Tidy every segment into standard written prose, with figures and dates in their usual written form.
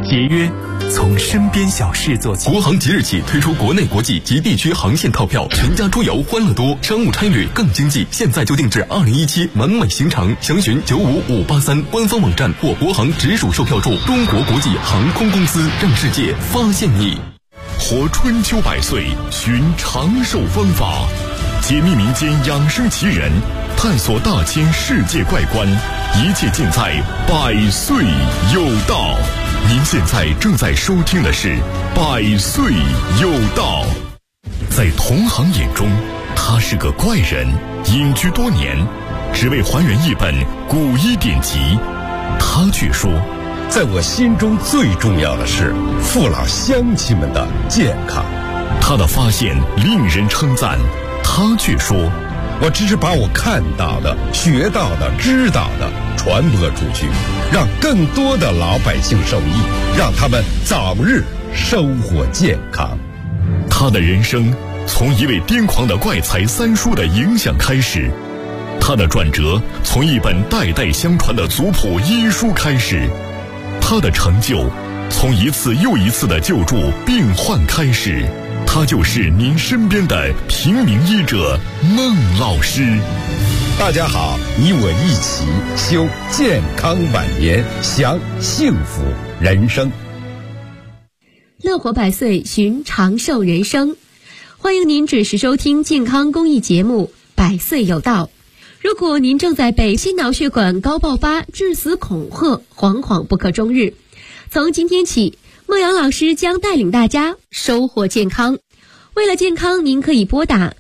节约从身边小事做起。 国航即日起推出国内、国际及地区航线套票，全家出游欢乐多，商务差旅更经济。现在就定制2017完美行程，详询95583官方网站或国航直属售票处。中国国际航空公司，让世界发现你。 活春秋百岁，寻长寿方法，解密民间养生奇人，探索大千世界怪观，一切尽在百岁有道。您现在正在收听的是百岁有道。在同行眼中，他是个怪人，隐居多年，只为还原一本古医典籍。他却说， 在我心中最重要的是父老乡亲们的健康。 他的发现令人称赞，他却说， 我只是把我看到的、学到的、知道的传播出去，让更多的老百姓受益，让他们早日生活健康。 他的人生从一位癫狂的怪才三叔的影响开始，他的转折从一本代代相传的族谱医书开始，他的成就从一次又一次的救助病患开始。他就是您身边的平民医者孟老师。 大家好，你我一起修健康晚年，享幸福人生。 乐活百岁，寻长寿人生。欢迎您准时收听健康公益节目《百岁有道》。如果您正在被心脑血管高爆发、致死恐吓，惶惶不可终日，从今天起，孟阳老师将带领大家收获健康。为了健康，您可以拨打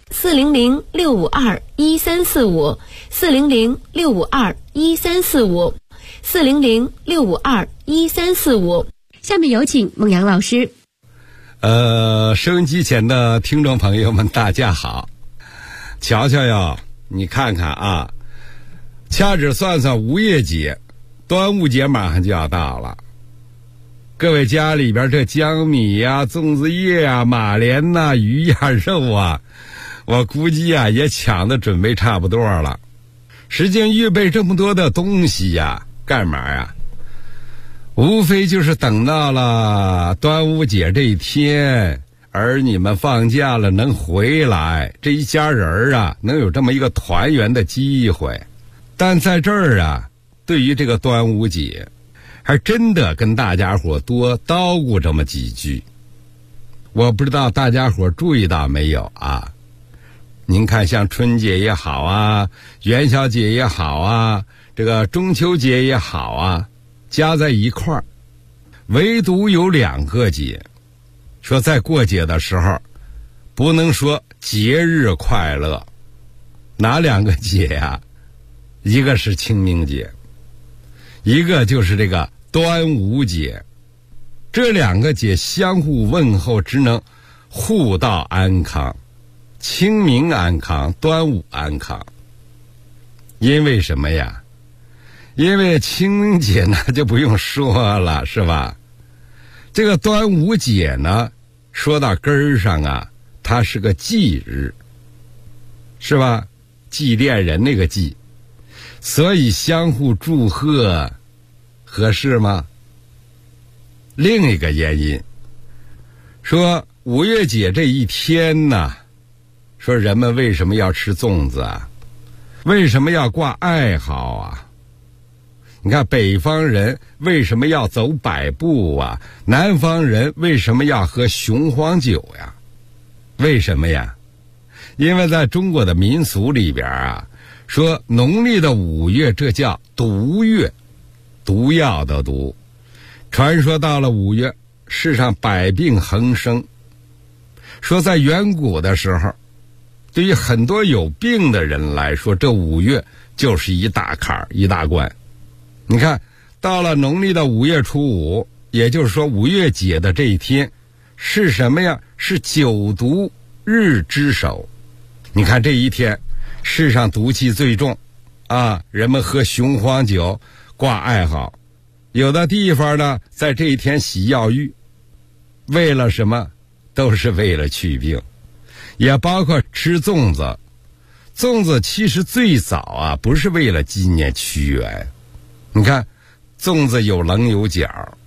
400-652-1345 400-652-1345 400-652-1345。下面有请孟阳老师。 收音机前的听众朋友们，大家好。瞧瞧哟，你看看啊，掐指算算五月节，端午节马上就要到了。各位家里边这江米呀、粽子叶呀、马莲呐、鱼呀、肉啊，我估计呀也抢的准备差不多了。时间预备这么多的东西呀，干嘛呀？无非就是等到了端午节这一天，儿女们放假了能回来，这一家人啊能有这么一个团圆的机会。但在这儿啊，对于这个端午节，还真的跟大家伙多叨咕这么几句。我不知道大家伙注意到没有啊？您看像春节也好啊，元宵节也好啊，这个中秋节也好啊，加在一块儿，唯独有两个节，说在过节的时候不能说节日快乐。哪两个节呀？一个是清明节，一个就是这个端午节。这两个节相互问候，只能互道安康，清明安康，端午安康。因为什么呀？因为清明节呢就不用说了，是吧？这个端午节呢，说到根儿上啊，它是个祭日，是吧？祭奠人那个祭，所以相互祝贺合适吗？另一个原因，说五月节这一天呢，说人们为什么要吃粽子啊？为什么要挂艾蒿啊？你看北方人为什么要走百步啊？南方人为什么要喝雄黄酒呀？为什么呀？因为在中国的民俗里边啊，说农历的5月这叫毒月，毒药的毒。传说到了5月，世上百病横生。说在远古的时候，对于很多有病的人来说，这5月就是一大坎儿，一大关。你看到了农历的5月初5，也就是说5月节的这一天是什么呀？是九毒日之首。你看这一天世上毒气最重啊，人们喝雄黄酒，挂艾蒿，有的地方呢在这一天洗药浴，为了什么？都是为了祛病。也包括吃粽子。粽子其实最早啊不是为了纪念屈原，你看粽子有棱有角，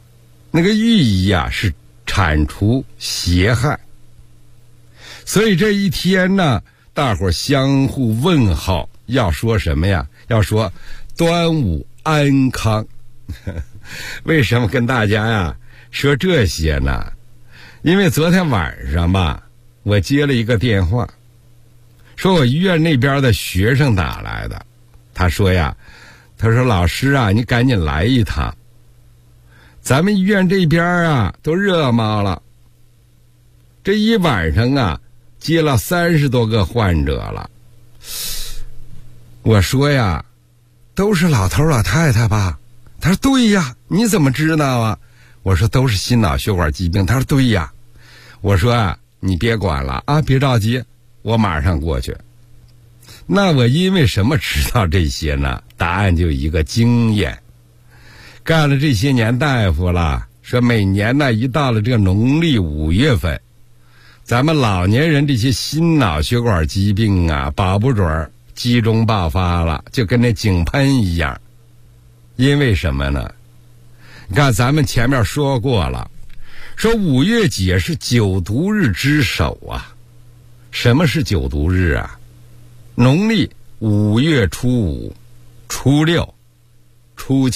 那个寓意啊是铲除邪害。所以这一天呢，大伙相互问候，要说什么呀？要说端午安康。为什么跟大家呀说这些呢？因为昨天晚上吧，我接了一个电话，说我医院那边的学生打来的。他说老师啊，你赶紧来一趟，咱们医院这边啊都热闹了，这一晚上啊接了30多个患者了。我说呀，都是老头老太太吧？他说对呀。你怎么知道啊？我说都是心脑血管疾病。他说对呀。我说啊，你别管了啊，别着急，我马上过去。那我因为什么知道这些呢？答案就一个经验。干了这些年大夫了，说每年呢一到了这个农历5月份，咱们老年人这些心脑血管疾病啊，保不准集中爆发了，就跟那井喷一样。因为什么呢？你看咱们前面说过了，说5月节是9毒日之首啊。什么是9毒日啊？农历5月初5、初6、初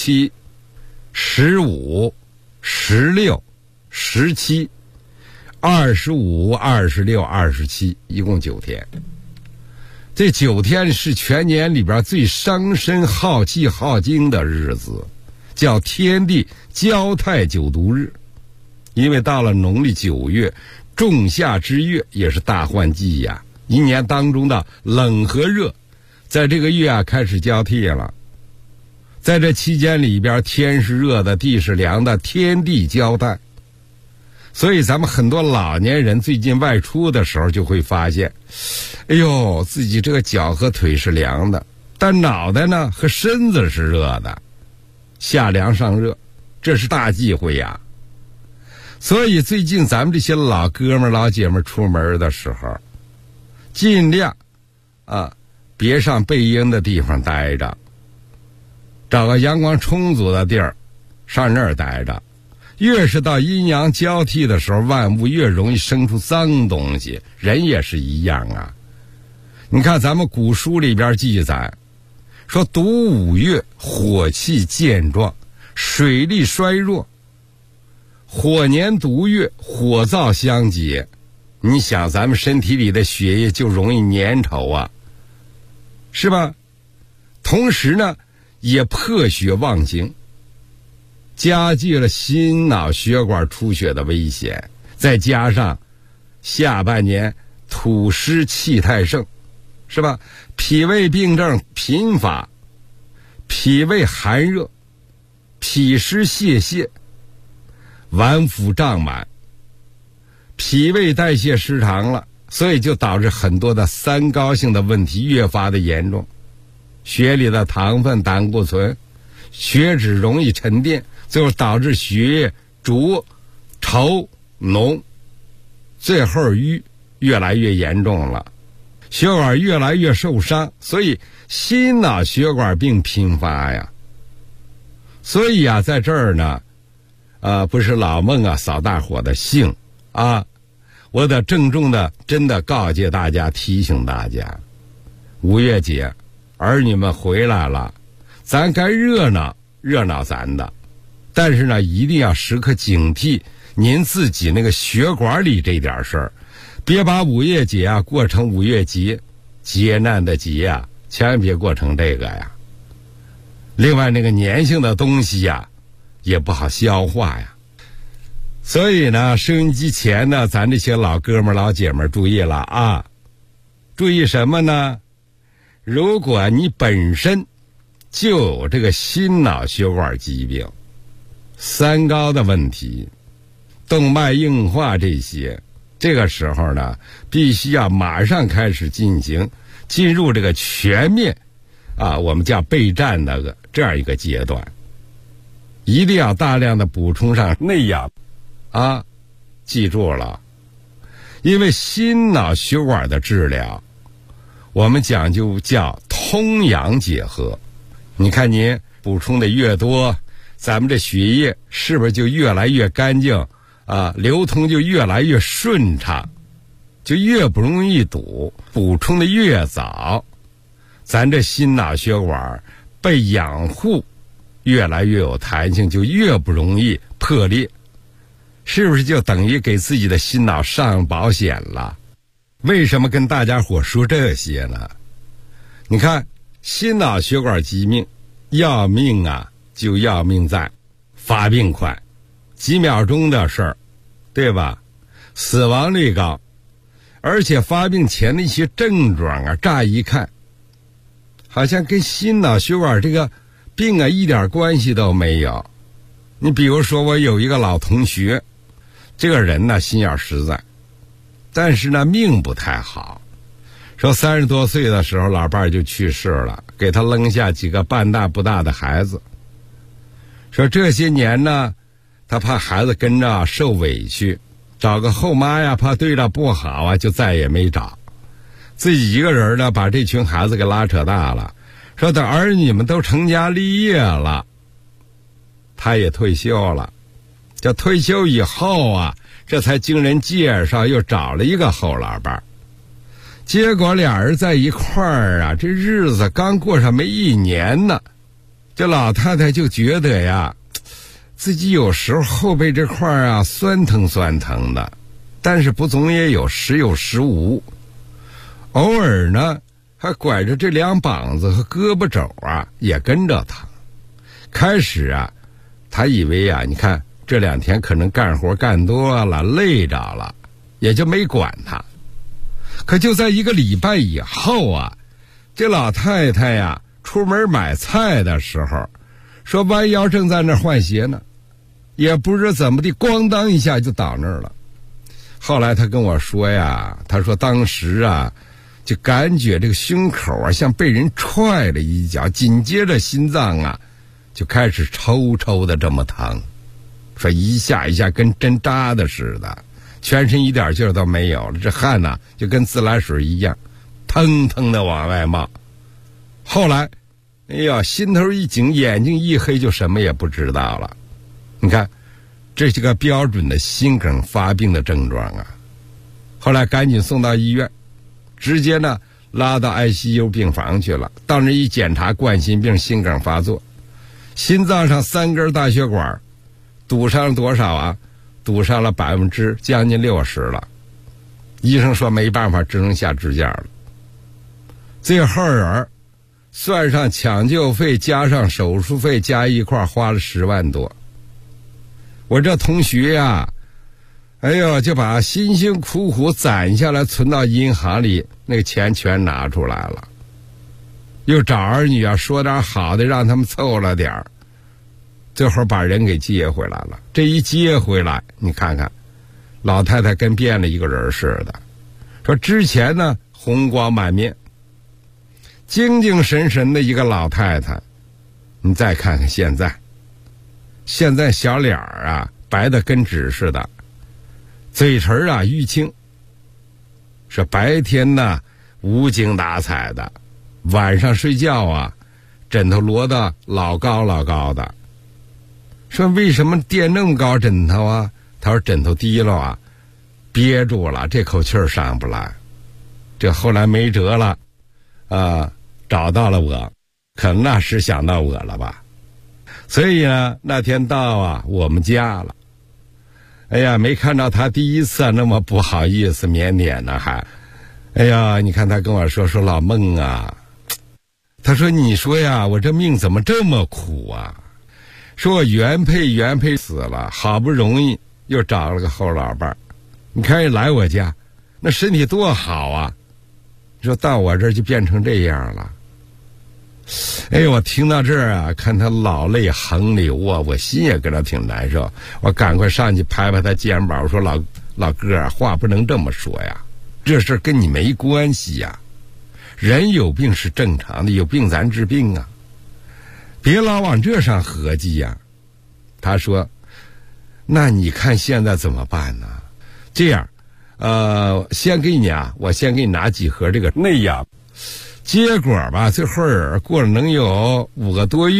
7、15、16、17、25、26、27，一共9天。这9天是全年里边最伤身耗气耗精的日子，叫天地交泰9毒日。因为到了农历9月，仲夏之月，也是大换季呀，一年当中的冷和热在这个月啊开始交替了。在这期间里边，天是热的，地是凉的，天地交泰。所以咱们很多老年人最近外出的时候就会发现，哎呦，自己这个脚和腿是凉的，但脑袋呢和身子是热的，下凉上热，这是大忌讳呀。所以最近咱们这些老哥们老姐们出门的时候，尽量别上背阴的地方待着，找个阳光充足的地儿上那儿待着。越是到阴阳交替的时候，万物越容易生出脏东西，人也是一样啊。你看咱们古书里边记载说，读5月火气健壮，水力衰弱，火年毒月，火燥相结。你想咱们身体里的血液就容易粘稠啊，是吧？同时呢也破血妄行，加剧了心脑血管出血的危险。再加上下半年土湿气太盛，是吧？脾胃病症频发，脾胃寒热，脾湿泄泻，脘腹胀满，脾胃代谢失常了，所以就导致很多的三高性的问题越发的严重。血里的糖分、胆固醇、血脂容易沉淀，最后导致血液浊、稠、浓，最后越来越严重了，血管越来越受伤，所以心脑血管病频发呀。所以啊，在这儿呢不是老孟啊扫大伙的兴啊，我得郑重的真的告诫大家，提醒大家，5月节儿女们回来了，咱该热闹热闹咱的，但是呢一定要时刻警惕您自己那个血管里这点事儿，别把5月节啊过成5月节，劫难的劫啊，千万别过成这个呀。另外那个粘性的东西呀也不好消化呀。所以呢，收音机前呢，咱这些老哥们老姐们注意了啊！注意什么呢？如果你本身就有这个心脑血管疾病、三高的问题、动脉硬化这些，这个时候呢，必须要马上开始进入这个全面我们叫备战的这样一个阶段，一定要大量的补充上内氧记住了，因为心脑血管的治疗我们讲究叫通阳结合。你看您补充的越多， 咱们这血液是不是就越来越干净啊？流通就越来越顺畅，就越不容易堵，补充的越早，咱这心脑血管被养护越来越有弹性，就越不容易破裂，是不是就等于给自己的心脑上保险了？为什么跟大家伙说这些呢？你看，心脑血管疾病要命啊，就要命在发病快，几秒钟的事儿，对吧？死亡率高，而且发病前的一些症状啊，乍一看好像跟心脑血管这个病啊一点关系都没有。你比如说，我有一个老同学，这个人呢心眼实在，但是呢命不太好。说30多岁的时候老伴儿就去世了，给他扔下几个半大不大的孩子。说这些年呢，他怕孩子跟着受委屈，找个后妈呀，怕对他不好啊，就再也没找。自己一个人呢把这群孩子给拉扯大了。说等儿女们都成家立业了，他也退休了。这退休以后啊，这才经人介绍又找了一个后老伴儿。结果俩人在一块儿啊，这日子刚过上没1年呢，这老太太就觉得呀，自己有时候后背这块啊酸疼酸疼的，但是不总也有时有时无，偶尔呢还拐着这两膀子和胳膊肘啊也跟着疼。开始啊，他以为啊，你看这2天可能干活干多了，累着了，也就没管他。可就在1个礼拜以后啊，这老太太呀出门买菜的时候，说弯腰正在那换鞋呢，也不知怎么的，咣当一下就倒那儿了。后来他跟我说呀，他说当时啊就感觉这个胸口啊像被人踹了一脚，紧接着心脏啊就开始抽抽的这么疼，说一下一下跟针扎的似的，全身一点劲儿都没有了，这汗呐就跟自来水一样腾腾的往外冒。后来哎呀，心头一紧，眼睛一黑，就什么也不知道了。你看这是个标准的心梗发病的症状啊。后来赶紧送到医院，直接呢拉到 ICU 病房去了。到那一检查，冠心病心梗发作，心脏上3根大血管堵上了多少啊？堵上了将近60%了。医生说没办法，只能下支架了。最后人算上抢救费加上手术费加一块花了10万多。我这同学呀，哎呦，就把辛辛苦苦攒下来存到银行里，那个钱全拿出来了，又找儿女啊说点好的让他们凑了点儿，最后把人给接回来了。这一接回来，你看看老太太跟变了一个人似的。说之前呢红光满面精精神神的一个老太太，你再看看现在小脸啊白的跟纸似的，嘴唇啊淤青，说白天呢无精打采的，晚上睡觉啊枕头摞得老高老高的。说为什么垫那么高枕头啊？他说枕头低了啊，憋住了，这口气儿上不来。这后来没辙了啊，找到了我，可能那是想到我了吧。所以呢那天到啊我们家了，哎呀，没看到他第一次那么不好意思腼腆呢，还哎呀，你看他跟我说老孟啊，他说你说呀，我这命怎么这么苦啊？说我原配死了，好不容易又找了个后老伴儿，你看来我家那身体多好啊，说到我这儿就变成这样了。哎，我听到这儿啊，看他老泪横流啊，我心也跟他挺难受。我赶快上去拍拍他肩膀，我说老哥啊，话不能这么说呀，这事跟你没关系呀，人有病是正常的，有病咱治病啊，别老往这上合计呀。他说那你看现在怎么办呢？这样先给你啊，我先给你拿几盒这个内养。结果吧，最后过了能有5个多月，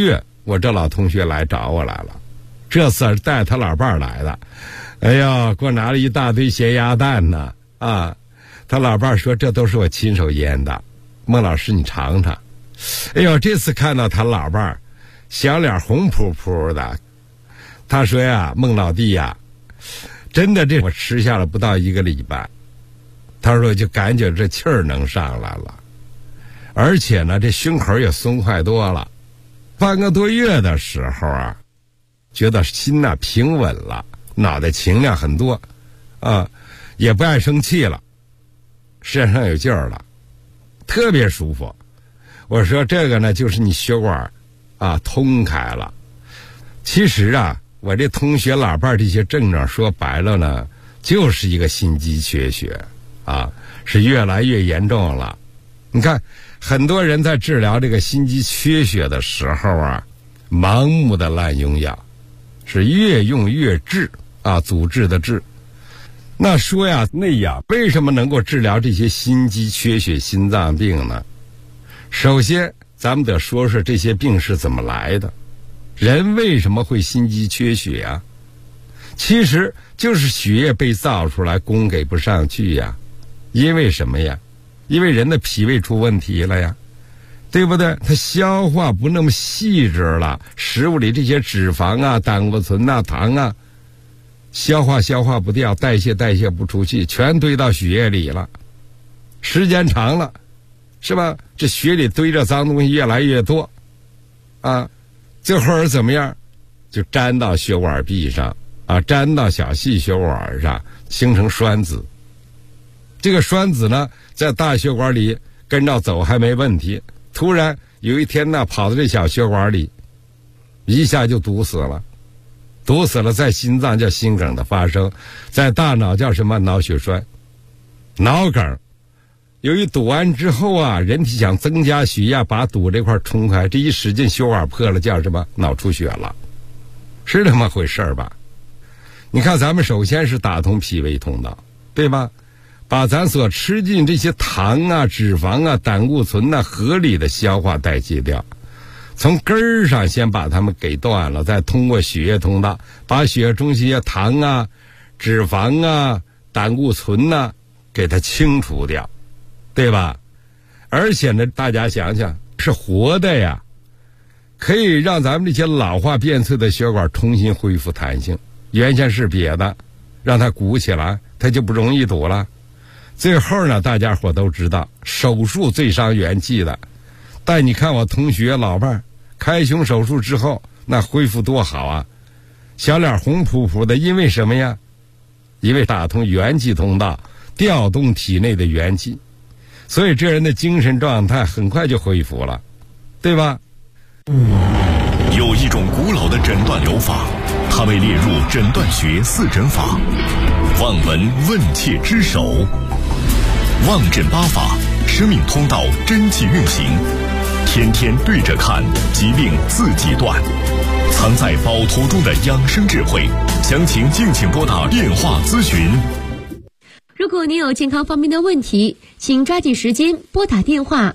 我这老同学来找我来了，这次是带他老伴儿来的。哎呀，给我拿了一大堆咸鸭蛋呢啊！他老伴儿说这都是我亲手腌的，孟老师你尝尝。哎呦，这次看到他老伴儿，小脸红扑扑的。他说呀，孟老弟呀，真的这我吃下了不到1个礼拜，他说就感觉这气儿能上来了，而且呢，这胸口也松快多了。半个多月的时候啊，觉得心呐平稳了，脑袋清亮很多，啊，也不爱生气了，身上有劲儿了，特别舒服。我说这个呢，就是你血管啊通开了。其实啊，我这同学老伴这些症状说白了呢，就是一个心肌缺血啊，是越来越严重了。你看，很多人在治疗这个心肌缺血的时候啊，盲目的滥用药，是越用越治啊，阻滞的治。那说呀，内养为什么能够治疗这些心肌缺血心脏病呢？首先，咱们得说说这些病是怎么来的。人为什么会心肌缺血啊？其实就是血液被造出来供给不上去呀。因为什么呀？因为人的脾胃出问题了呀，对不对？它消化不那么细致了，食物里这些脂肪啊、胆固醇啊、糖啊，消化不掉，代谢不出去，全堆到血液里了。时间长了，是吧？这血里堆着脏东西越来越多，啊，最后怎么样？就粘到血管壁上啊，粘到小细血管上，形成栓子。这个栓子呢，在大血管里跟着走还没问题，突然有一天呢，跑到这小血管里，一下就堵死了。堵死了，在心脏叫心梗的发生，在大脑叫什么？脑血栓。脑梗由于堵完之后啊，人体想增加血压，把堵这块冲开，这一使劲，血管破了，叫什么？脑出血了，是这么回事吧？你看，咱们首先是打通脾胃通道，对吧？把咱所吃进这些糖啊、脂肪啊、胆固醇啊，合理的消化代谢掉，从根儿上先把它们给断了，再通过血液通道把血液中这些糖啊、脂肪啊、胆固醇啊给它清除掉，对吧？而且呢，大家想想，是活的呀，可以让咱们这些老化变脆的血管重新恢复弹性。原先是瘪的，让它鼓起来，它就不容易堵了。最后呢，大家伙都知道，手术最伤元气的。但你看我同学老伴儿开胸手术之后，那恢复多好啊，小脸红扑扑的。因为什么呀？因为打通元气通道，调动体内的元气，所以这人的精神状态很快就恢复了，对吧？ 有一种古老的诊断疗法，它被列入诊断学4诊法，望闻问切之首。望诊8法，生命通道真气运行，天天对着看，疾病自己断。藏在宝图中的养生智慧，详情敬请拨打电话咨询。 如果您有健康方面的问题，请抓紧时间拨打电话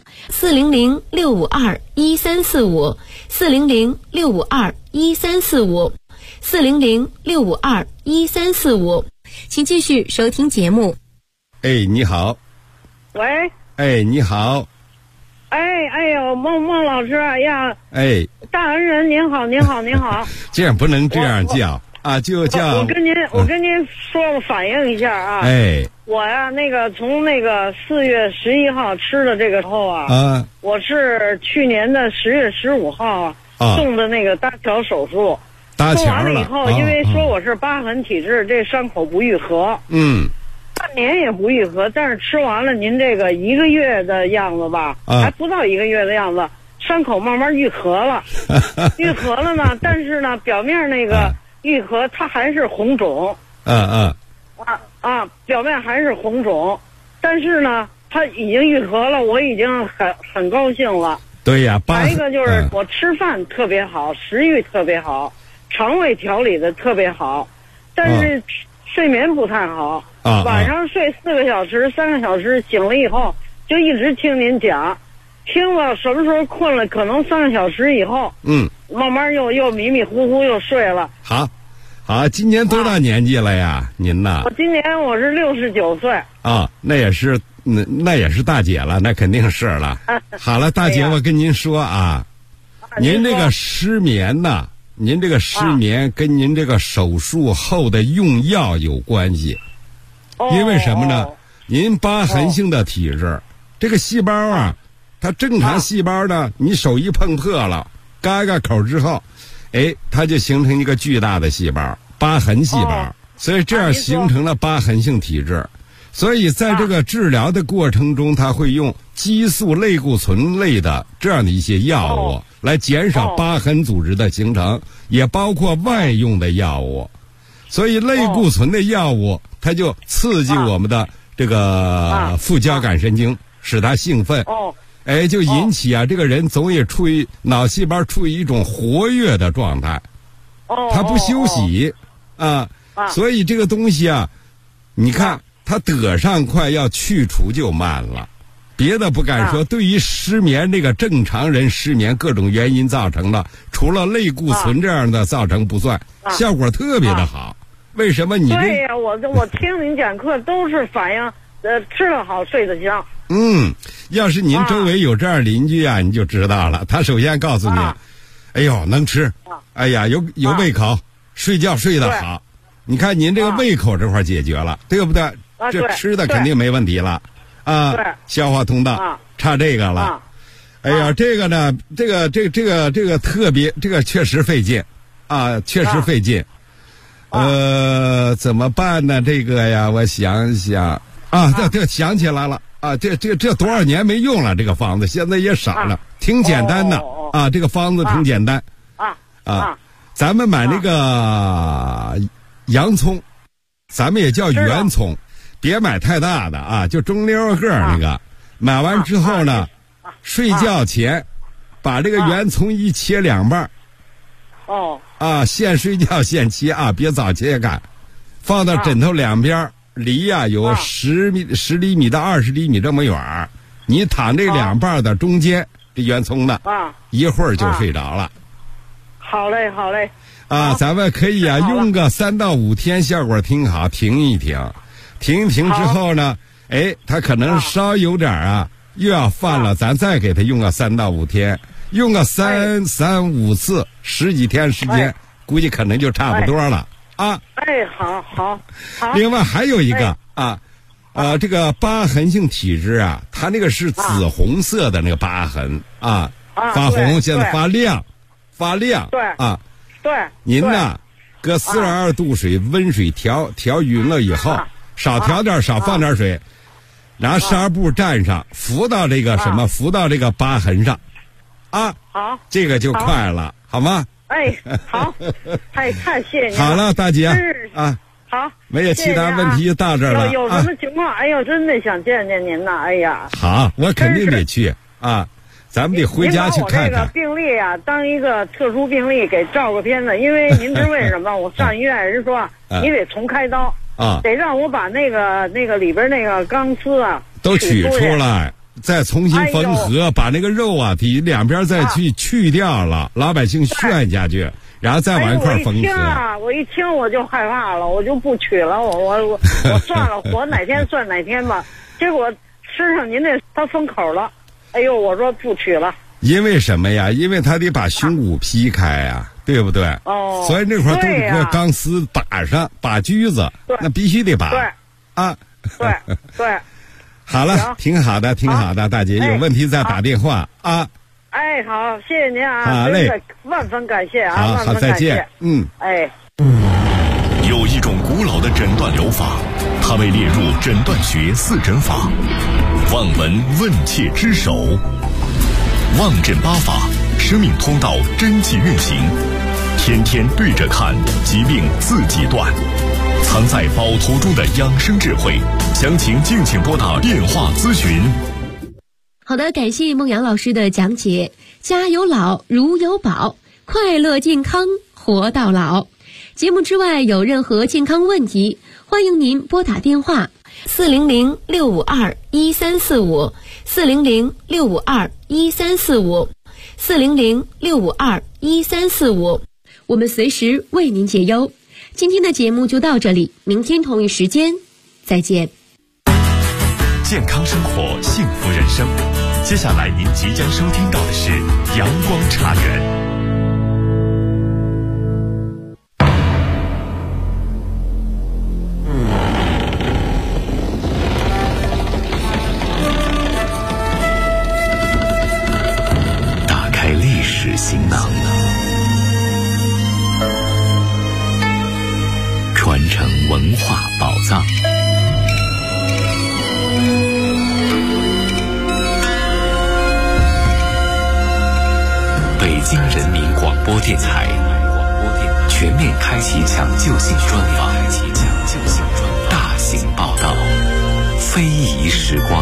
400-652-1345 400-652-1345 400-652-1345，请继续收听节目。 哎，你好。 喂。 哎，你好。 哎呦，孟老师，哎呀。 哎。 大恩人您好，您好，您好。 这样不能这样叫啊，就叫。 我跟您说反映一下啊。 哎。 我呀，从4月11号吃的这个时候啊，我是去年的10月15号动的那个搭桥手术。 搭桥了。 做完了以后，因为说我是疤痕体质，这伤口不愈合。半年也不愈合，但是吃完了您这个1个月的样子吧，还不到1个月的样子，伤口慢慢愈合了。愈合了呢，但是呢，表面那个愈合它还是红肿。表面还是红肿，但是呢，它已经愈合了，我已经很高兴了。 对呀， 还一个就是我吃饭特别好，食欲特别好，肠胃调理的特别好，但是睡眠不太好。晚上睡4个小时、3个小时，醒了以后就一直听您讲， 听了什么时候困了，可能3个小时以后，慢慢又迷迷糊糊又睡了。 好，今年多大年纪了呀？您呢？ 我今年我是69岁。 啊，那也是大姐了，那肯定是了。好了，大姐，我跟您说啊，您这个失眠呐，您这个失眠跟您这个手术后的用药有关系。因为什么呢？您疤痕性的体质，这个细胞啊，它正常细胞呢，你手一碰破了，嘎个口之后，它就形成一个巨大的细胞，疤痕细胞，所以这样形成了疤痕性体质。所以在这个治疗的过程中，它会用激素类固醇类的这样的一些药物来减少疤痕组织的形成，也包括外用的药物。所以类固醇的药物，它就刺激我们的这个副交感神经，使它兴奋。就引起这个人总也处于脑细胞处于一种活跃的状态，他不休息所以这个东西你看他得上快，要去除就慢了。别的不敢说，对于失眠这个正常人失眠各种原因造成的，除了类固醇这样的造成不算，效果特别的好。为什么你这？ 对呀，我听您讲课都是反映吃得好睡得香。 要是您周围有这样邻居你就知道了。他首先告诉你，哎呦能吃，哎呀有胃口，睡觉睡得好。你看您这个胃口这块解决了，对不对？这吃的肯定没问题了消化通道差这个了。哎呀，这个呢，这个特别，这个确实费劲确实费劲。怎么办呢？这个呀，我想想对，想起来了这多少年没用了，这个方子现在也少了，挺简单的这个方子挺简单咱们买那个洋葱，咱们也叫圆葱，别买太大的就中溜个那个。买完之后呢，睡觉前把这个圆葱一切2半现睡觉现切别早切开，放到枕头两边，离有10厘米到20厘米这么远，你躺这2半的中间，这圆葱的一会儿就睡着了。 好嘞咱们可以用个3到5天，效果挺好。停一停之后呢，它可能稍有点又要犯了，咱再给它用个3到5天，用个3、5次，10几天时间，估计可能就差不多了好。 另外还有一个这个疤痕性体质它那个是紫红色的那个疤痕发红，现在发亮。 对， 您呢搁42度水温水调匀了以后，少调点，少放点水，拿纱布蘸上，敷到这个敷到这个疤痕上好，这个就快了，好吗？ 好，太谢谢您了。 好了，大姐好， 没有其他问题，到这儿了。 有什么情况？真的想见见您呐！ 好，我肯定得去咱们得回家去看看。 您把我这个病例当一个特殊病例给照个片子，因为您知为什么？我上医院人说你得重开刀得让我把那个里边那个钢丝都取出来，再重新缝合，把那个肉底两边再去掉了，老百姓炫下去，然后再往一块缝合。 我一听我就害怕了，我就不取了，我算了，活哪天算哪天吧。结果吃上您那他封口了，我说不取了。 因为什么呀？因为他得把胸骨劈开对不对？所以那块都得钢丝打上，把锯子，那必须得拔。 对。 好了，挺好的，大姐，有问题再打电话好，谢谢您好嘞， 万分感谢好，再见。 有一种古老的诊断疗法，它被列入诊断学4诊法，望闻问切之首。望诊8法，生命通道真气运行，天天对着看，疾病自己断。藏在宝图中的养生智慧，详情敬请拨打电话咨询。 好的，感谢孟阳老师的讲解。家有老，如有宝，快乐健康活到老。节目之外有任何健康问题，欢迎您拨打电话 400-652-1345 400-652-1345 400-652-1345，我们随时为您解忧。今天的节目就到这里，明天同一时间再见。 健康生活，幸福人生。接下来您即将收听到的是阳光茶园。打开历史行囊，传承文化宝藏。北京人民广播电台全面开启抢救性专访，大型报道，非遗时光。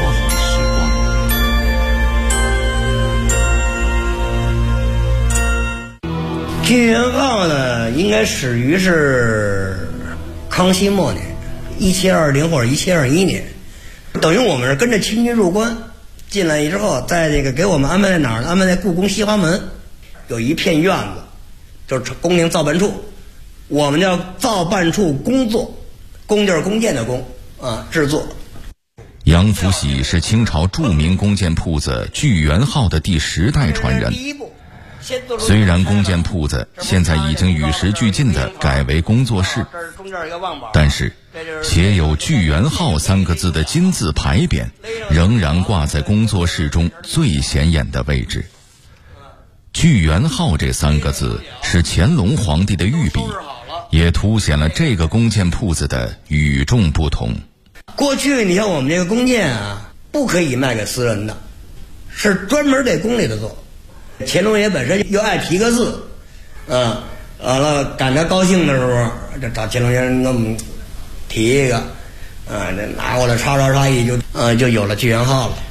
聚源号呢，应该始于是康熙末年，1720或者1721年，等于我们是跟着清军入关。进来之后，在这个给我们安排在哪儿呢？安排在故宫西华门，有一片院子，就是宫廷造办处，我们叫造办处工作，工就是弓箭的弓啊，制作。 杨福喜是清朝著名弓箭铺子聚源号的第10代传人。虽然弓箭铺子现在已经与时俱进地改为工作室，但是写有聚源号3个字的金字牌匾仍然挂在工作室中最显眼的位置。聚源号这3个字是乾隆皇帝的御笔，也凸显了这个弓箭铺子的与众不同。 过去你像我们这个弓箭啊，不可以卖给私人的，是专门给宫里的做。乾隆爷本身又爱提个字，完了赶他高兴的时候，就找乾隆爷给我们提一个，这拿过来刷刷刷一就有了聚源号了。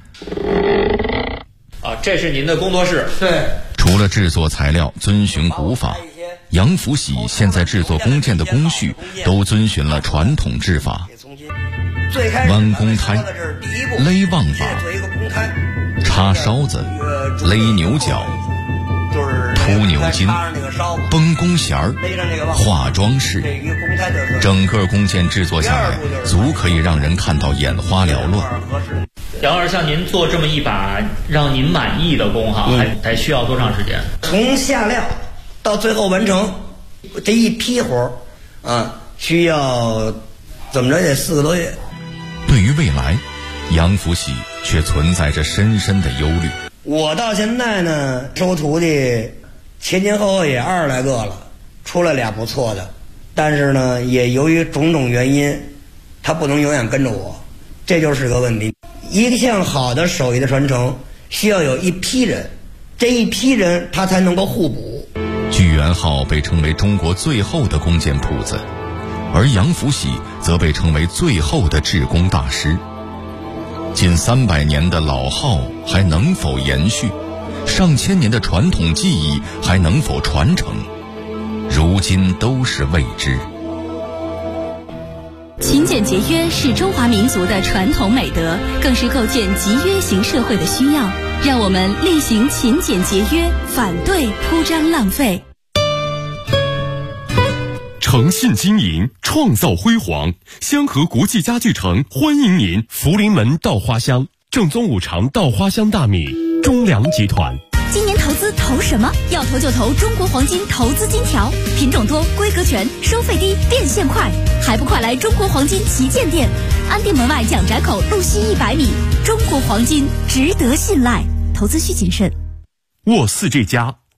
这是您的工作室。 对。 除了制作材料遵循古法，杨福喜现在制作弓箭的工序都遵循了传统制法。弯弓胎、勒望把、插烧子、勒牛角、铺牛筋、绷弓弦儿、画装饰，整个弓箭制作下来，足可以让人看到眼花缭乱。 杨老师，像您做这么一把让您满意的弓哈，还需要多长时间？ 从下料到最后完成，这一批活需要怎么着也4个多月。 对于未来，杨福喜却存在着深深的忧虑。 我到现在呢，收徒弟前后也20来个了，出来俩不错的，但是呢，也由于种种原因，他不能永远跟着我，这就是个问题。一项好的手艺的传承，需要有一批人，这一批人他才能够互补。 聚源号被称为中国最后的弓箭铺子，而杨福喜则被称为最后的制弓大师。近300年的老号还能否延续？上千年的传统技艺还能否传承？如今都是未知。 勤俭节约是中华民族的传统美德，更是构建集约型社会的需要。让我们厉行勤俭节约，反对铺张浪费。 诚信经营，创造辉煌。香河国际家具城欢迎您！福临门稻花香，正宗五常稻花香大米，中粮集团。 今年投资投什么？要投就投中国黄金投资金条，品种多，规格全，收费低，变现快，还不快来中国黄金旗舰店，安定门外蒋宅口路西100米。中国黄金值得信赖，投资需谨慎。 沃4G+